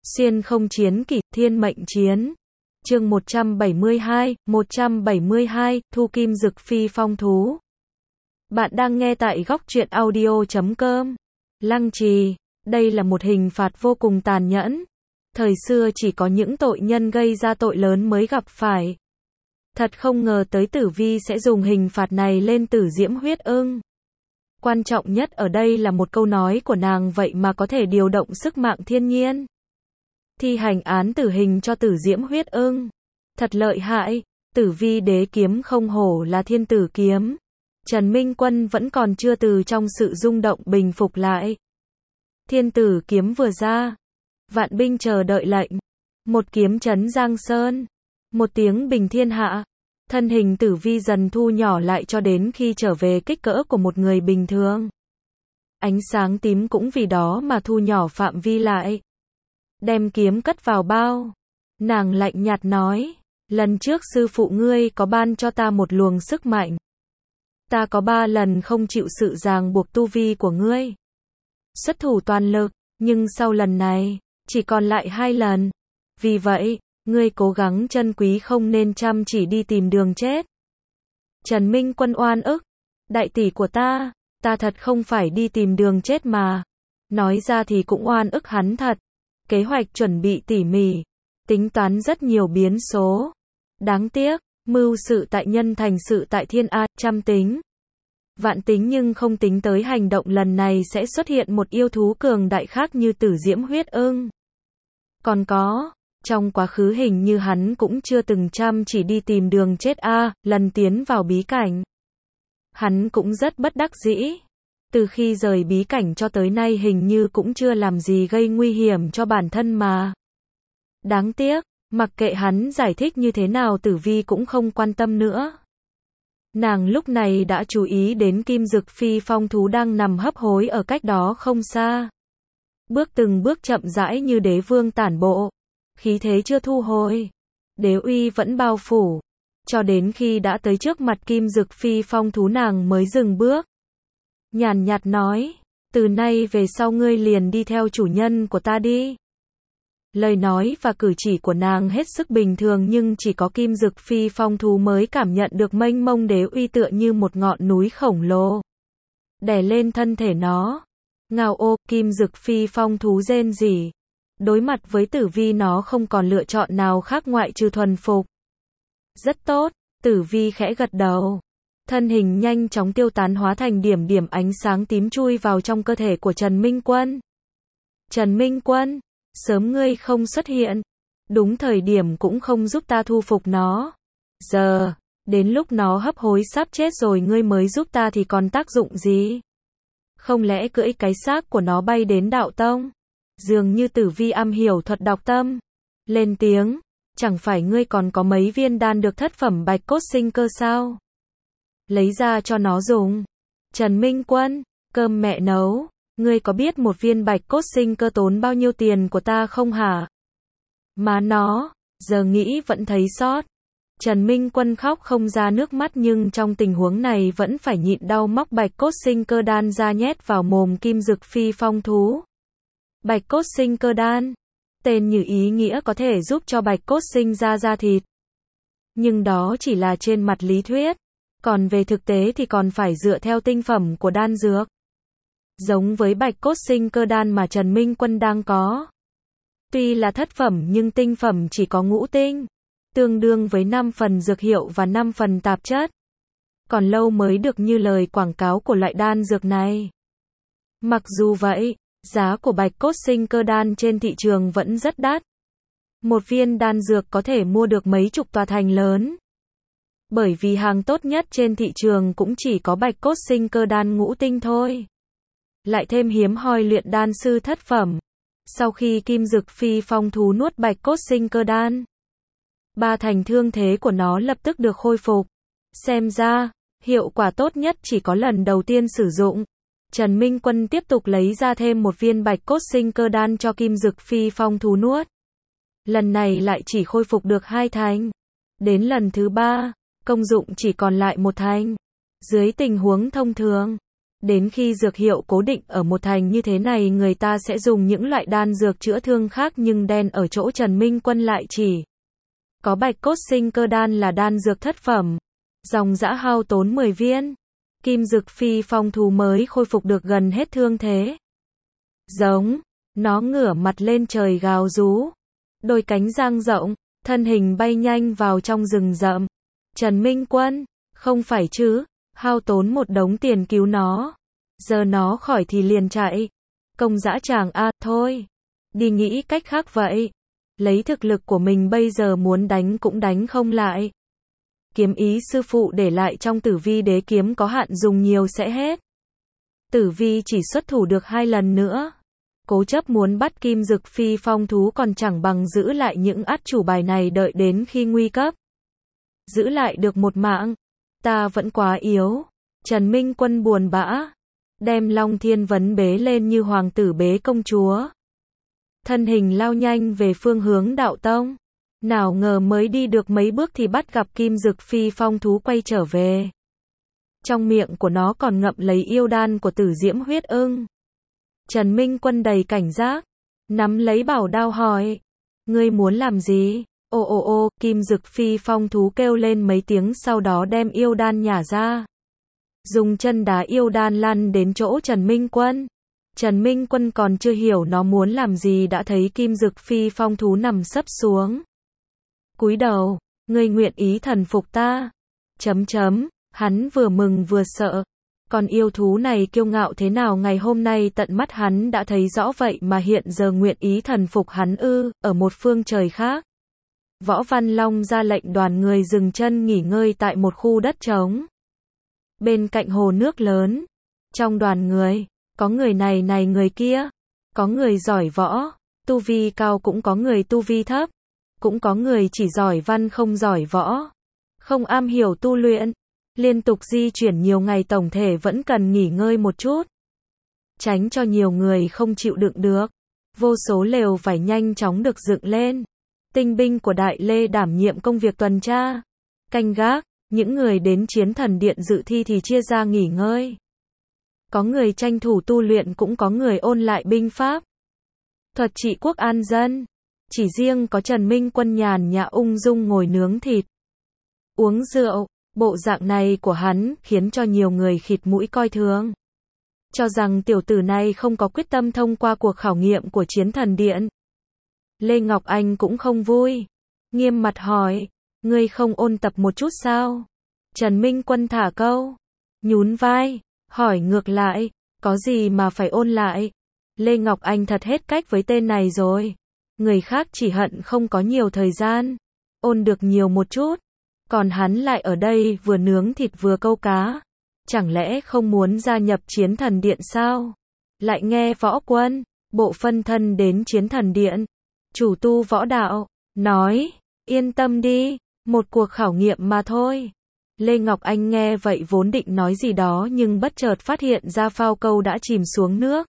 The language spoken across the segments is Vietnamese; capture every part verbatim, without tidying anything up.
Xuyên không chiến kỷ, thiên mệnh chiến. Chương một trăm bảy mươi hai, một trăm bảy mươi hai, Thu Kim Dực Phi Phong Thú. Bạn đang nghe tại góc truyện audio chấm com. Lăng trì, đây là một hình phạt vô cùng tàn nhẫn. Thời xưa chỉ có những tội nhân gây ra tội lớn mới gặp phải. Thật không ngờ tới Tử Vi sẽ dùng hình phạt này lên Tử Diễm Huyết Ưng. Quan trọng nhất ở đây là một câu nói của nàng vậy mà có thể điều động sức mạnh thiên nhiên. Thi hành án tử hình cho Tử Diễm Huyết Ưng. Thật lợi hại, Tử Vi đế kiếm không hổ là thiên tử kiếm. Trần Minh Quân vẫn còn chưa từ trong sự rung động bình phục lại. Thiên tử kiếm vừa ra, vạn binh chờ đợi lệnh. Một kiếm chấn Giang Sơn, một tiếng bình thiên hạ. Thân hình Tử Vi dần thu nhỏ lại cho đến khi trở về kích cỡ của một người bình thường. Ánh sáng tím cũng vì đó mà thu nhỏ phạm vi lại. Đem kiếm cất vào bao. Nàng lạnh nhạt nói, lần trước sư phụ ngươi có ban cho ta một luồng sức mạnh. Ta có ba lần không chịu sự ràng buộc tu vi của ngươi. Xuất thủ toàn lực, nhưng sau lần này, chỉ còn lại hai lần. Vì vậy, ngươi cố gắng trân quý không nên chăm chỉ đi tìm đường chết. Trần Minh Quân oan ức, đại tỷ của ta, ta thật không phải đi tìm đường chết mà. Nói ra thì cũng oan ức hắn thật. Kế hoạch chuẩn bị tỉ mỉ, tính toán rất nhiều biến số. Đáng tiếc, mưu sự tại nhân thành sự tại thiên a, trăm tính. Vạn tính nhưng không tính tới hành động lần này sẽ xuất hiện một yêu thú cường đại khác như Tử Diễm Huyết Ưng. Còn có, trong quá khứ hình như hắn cũng chưa từng chăm chỉ đi tìm đường chết a, lần tiến vào bí cảnh. Hắn cũng rất bất đắc dĩ. Từ khi rời bí cảnh cho tới nay hình như cũng chưa làm gì gây nguy hiểm cho bản thân mà. Đáng tiếc, mặc kệ hắn giải thích như thế nào Tử Vi cũng không quan tâm nữa. Nàng lúc này đã chú ý đến Kim Dực Phi Phong Thú đang nằm hấp hối ở cách đó không xa. Bước từng bước chậm rãi như đế vương tản bộ. Khí thế chưa thu hồi. Đế uy vẫn bao phủ. Cho đến khi đã tới trước mặt Kim Dực Phi Phong Thú nàng mới dừng bước. Nhàn nhạt nói, từ nay về sau ngươi liền đi theo chủ nhân của ta đi. Lời nói và cử chỉ của nàng hết sức bình thường nhưng chỉ có Kim Dực Phi Phong Thú mới cảm nhận được mênh mông đế uy tựa như một ngọn núi khổng lồ. Đè lên thân thể nó. Ngao ô, Kim Dực Phi Phong Thú rên rỉ. Đối mặt với Tử Vi nó không còn lựa chọn nào khác ngoại trừ thuần phục. Rất tốt, Tử Vi khẽ gật đầu. Thân hình nhanh chóng tiêu tán hóa thành điểm điểm ánh sáng tím chui vào trong cơ thể của Trần Minh Quân. Trần Minh Quân, sớm ngươi không xuất hiện. Đúng thời điểm cũng không giúp ta thu phục nó. Giờ, đến lúc nó hấp hối sắp chết rồi ngươi mới giúp ta thì còn tác dụng gì? Không lẽ cưỡi cái xác của nó bay đến đạo tông? Dường như Tử Vi am hiểu thuật đọc tâm. Lên tiếng, chẳng phải ngươi còn có mấy viên đan được thất phẩm bạch cốt sinh cơ sao? Lấy ra cho nó dùng. Trần Minh Quân, cơm mẹ nấu, ngươi có biết một viên bạch cốt sinh cơ tốn bao nhiêu tiền của ta không hả? Má nó, giờ nghĩ vẫn thấy xót. Trần Minh Quân khóc không ra nước mắt nhưng trong tình huống này vẫn phải nhịn đau móc bạch cốt sinh cơ đan ra nhét vào mồm Kim Dực Phi Phong Thú. Bạch cốt sinh cơ đan, tên như ý nghĩa có thể giúp cho bạch cốt sinh ra da thịt. Nhưng đó chỉ là trên mặt lý thuyết. Còn về thực tế thì còn phải dựa theo tinh phẩm của đan dược. Giống với bạch cốt sinh cơ đan mà Trần Minh Quân đang có. Tuy là thất phẩm nhưng tinh phẩm chỉ có ngũ tinh. Tương đương với năm phần dược hiệu và năm phần tạp chất. Còn lâu mới được như lời quảng cáo của loại đan dược này. Mặc dù vậy, giá của bạch cốt sinh cơ đan trên thị trường vẫn rất đắt. Một viên đan dược có thể mua được mấy chục tòa thành lớn. Bởi vì hàng tốt nhất trên thị trường cũng chỉ có bạch cốt sinh cơ đan ngũ tinh thôi. Lại thêm hiếm hoi luyện đan sư thất phẩm. Sau khi Kim Dực Phi Phong Thú nuốt bạch cốt sinh cơ đan, ba thành thương thế của nó lập tức được khôi phục. Xem ra, hiệu quả tốt nhất chỉ có lần đầu tiên sử dụng. Trần Minh Quân tiếp tục lấy ra thêm một viên bạch cốt sinh cơ đan cho Kim Dực Phi Phong Thú nuốt. Lần này lại chỉ khôi phục được hai thành. Đến lần thứ ba, công dụng chỉ còn lại một thành. Dưới tình huống thông thường, Đến khi dược hiệu cố định ở một thành như thế này người ta sẽ dùng những loại đan dược chữa thương khác nhưng đen ở chỗ Trần Minh Quân lại chỉ có bạch cốt sinh cơ đan là đan dược thất phẩm. Dòng dã hao tốn mười viên. Kim dực phi phong thú mới khôi phục được gần hết thương thế. Giống, nó ngửa mặt lên trời gào rú. Đôi cánh dang rộng, thân hình bay nhanh vào trong rừng rậm. Trần Minh Quân, không phải chứ, hao tốn một đống tiền cứu nó. Giờ nó khỏi thì liền chạy. Công dã tràng a, thôi. Đi nghĩ cách khác vậy. Lấy thực lực của mình bây giờ muốn đánh cũng đánh không lại. Kiếm ý sư phụ để lại trong tử vi đế kiếm có hạn dùng nhiều sẽ hết. Tử vi chỉ xuất thủ được hai lần nữa. Cố chấp muốn bắt kim dực phi phong thú còn chẳng bằng giữ lại những át chủ bài này đợi đến khi nguy cấp. Giữ lại được một mạng. Ta vẫn quá yếu. Trần Minh Quân buồn bã. Đem Long Thiên Vấn bế lên như hoàng tử bế công chúa. Thân hình lao nhanh về phương hướng đạo tông. Nào ngờ mới đi được mấy bước thì bắt gặp kim dực phi phong thú quay trở về. Trong miệng của nó còn ngậm lấy yêu đan của tử diễm huyết ưng. Trần Minh Quân đầy cảnh giác. Nắm lấy bảo đao hỏi. Ngươi muốn làm gì? Ô ô ô, kim dực phi phong thú kêu lên mấy tiếng sau đó đem yêu đan nhả ra. Dùng chân đá yêu đan lăn đến chỗ Trần Minh Quân. Trần Minh Quân còn chưa hiểu nó muốn làm gì đã thấy kim dực phi phong thú nằm sấp xuống. Cúi đầu, ngươi nguyện ý thần phục ta. Chấm chấm, hắn vừa mừng vừa sợ. Còn yêu thú này kiêu ngạo thế nào ngày hôm nay tận mắt hắn đã thấy rõ vậy mà hiện giờ nguyện ý thần phục hắn ư, ở một phương trời khác. Võ Văn Long ra lệnh đoàn người dừng chân nghỉ ngơi tại một khu đất trống. Bên cạnh hồ nước lớn. Trong đoàn người, có người này này người kia. Có người giỏi võ, tu vi cao cũng có người tu vi thấp. Cũng có người chỉ giỏi văn không giỏi võ. Không am hiểu tu luyện. Liên tục di chuyển nhiều ngày tổng thể vẫn cần nghỉ ngơi một chút. Tránh cho nhiều người không chịu đựng được. Vô số lều vải nhanh chóng được dựng lên. Tinh binh của Đại Lê đảm nhiệm công việc tuần tra, canh gác, những người đến chiến thần điện dự thi thì chia ra nghỉ ngơi. Có người tranh thủ tu luyện cũng có người ôn lại binh pháp. Thuật trị quốc an dân. Chỉ riêng có Trần Minh Quân nhàn nhã ung dung ngồi nướng thịt. Uống rượu, bộ dạng này của hắn khiến cho nhiều người khịt mũi coi thường. Cho rằng tiểu tử này không có quyết tâm thông qua cuộc khảo nghiệm của chiến thần điện. Lê Ngọc Anh cũng không vui. Nghiêm mặt hỏi, ngươi không ôn tập một chút sao? Trần Minh Quân thả câu. Nhún vai, hỏi ngược lại, có gì mà phải ôn lại? Lê Ngọc Anh thật hết cách với tên này rồi. Người khác chỉ hận không có nhiều thời gian. Ôn được nhiều một chút. Còn hắn lại ở đây vừa nướng thịt vừa câu cá. Chẳng lẽ không muốn gia nhập chiến thần điện sao? Lại nghe võ quân, bộ phân thân đến chiến thần điện. Chủ tu võ đạo, nói, yên tâm đi, một cuộc khảo nghiệm mà thôi. Lê Ngọc Anh nghe vậy vốn định nói gì đó nhưng bất chợt phát hiện ra phao câu đã chìm xuống nước.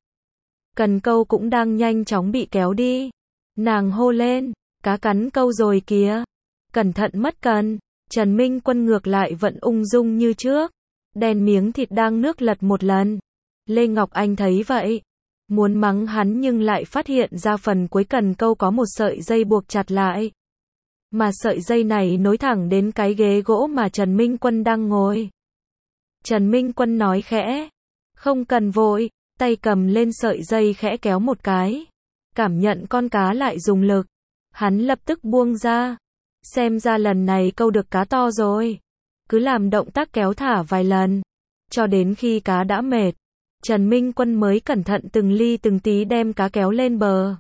Cần câu cũng đang nhanh chóng bị kéo đi. Nàng hô lên, cá cắn câu rồi kìa. Cẩn thận mất cần. Trần Minh Quân ngược lại vẫn ung dung như trước. Đèn miếng thịt đang nước lật một lần. Lê Ngọc Anh thấy vậy. Muốn mắng hắn nhưng lại phát hiện ra phần cuối cần câu có một sợi dây buộc chặt lại. Mà sợi dây này nối thẳng đến cái ghế gỗ mà Trần Minh Quân đang ngồi. Trần Minh Quân nói khẽ. Không cần vội, tay cầm lên sợi dây khẽ kéo một cái. Cảm nhận con cá lại dùng lực. Hắn lập tức buông ra. Xem ra lần này câu được cá to rồi. Cứ làm động tác kéo thả vài lần. Cho đến khi cá đã mệt. Trần Minh Quân mới cẩn thận từng ly từng tí đem cá kéo lên bờ.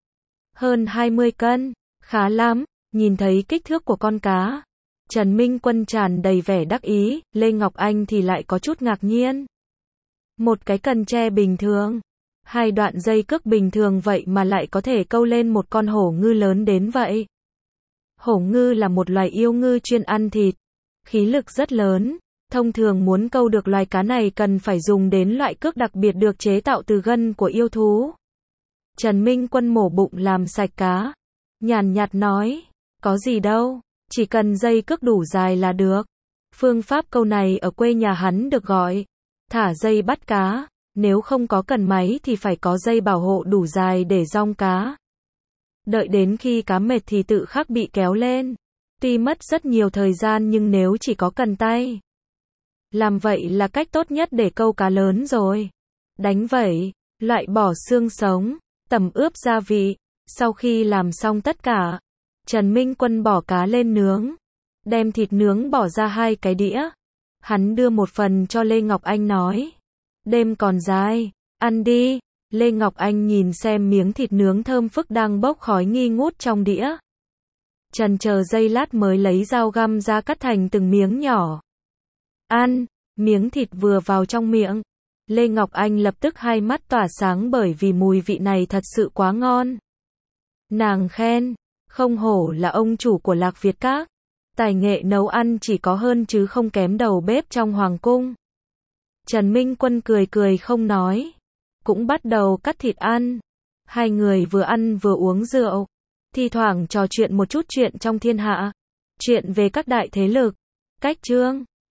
Hơn hai mươi cân. Khá lắm. Nhìn thấy kích thước của con cá. Trần Minh Quân tràn đầy vẻ đắc ý. Lê Ngọc Anh thì lại có chút ngạc nhiên. Một cái cần tre bình thường. Hai đoạn dây cước bình thường vậy mà lại có thể câu lên một con hổ ngư lớn đến vậy. Hổ ngư là một loài yêu ngư chuyên ăn thịt. Khí lực rất lớn. Thông thường muốn câu được loài cá này cần phải dùng đến loại cước đặc biệt được chế tạo từ gân của yêu thú. Trần Minh Quân mổ bụng làm sạch cá. Nhàn nhạt nói, có gì đâu, chỉ cần dây cước đủ dài là được. Phương pháp câu này ở quê nhà hắn được gọi thả dây bắt cá, nếu không có cần máy thì phải có dây bảo hộ đủ dài để dong cá. Đợi đến khi cá mệt thì tự khắc bị kéo lên. Tuy mất rất nhiều thời gian nhưng nếu chỉ có cần tay, làm vậy là cách tốt nhất để câu cá lớn rồi. Đánh vẩy, loại bỏ xương sống, tẩm ướp gia vị. Sau khi làm xong tất cả, Trần Minh Quân bỏ cá lên nướng, đem thịt nướng bỏ ra hai cái đĩa. Hắn đưa một phần cho Lê Ngọc Anh nói, đêm còn dài, ăn đi. Lê Ngọc Anh nhìn xem miếng thịt nướng thơm phức đang bốc khói nghi ngút trong đĩa. Chần chờ giây lát mới lấy dao găm ra cắt thành từng miếng nhỏ. Ăn, miếng thịt vừa vào trong miệng, Lê Ngọc Anh lập tức hai mắt tỏa sáng bởi vì mùi vị này thật sự quá ngon. Nàng khen, không hổ là ông chủ của Lạc Việt Các. Tài nghệ nấu ăn chỉ có hơn chứ không kém đầu bếp trong hoàng cung. Trần Minh Quân cười cười không nói, cũng bắt đầu cắt thịt ăn. Hai người vừa ăn vừa uống rượu, thi thoảng trò chuyện một chút chuyện trong thiên hạ, chuyện về các đại thế lực. Cách chương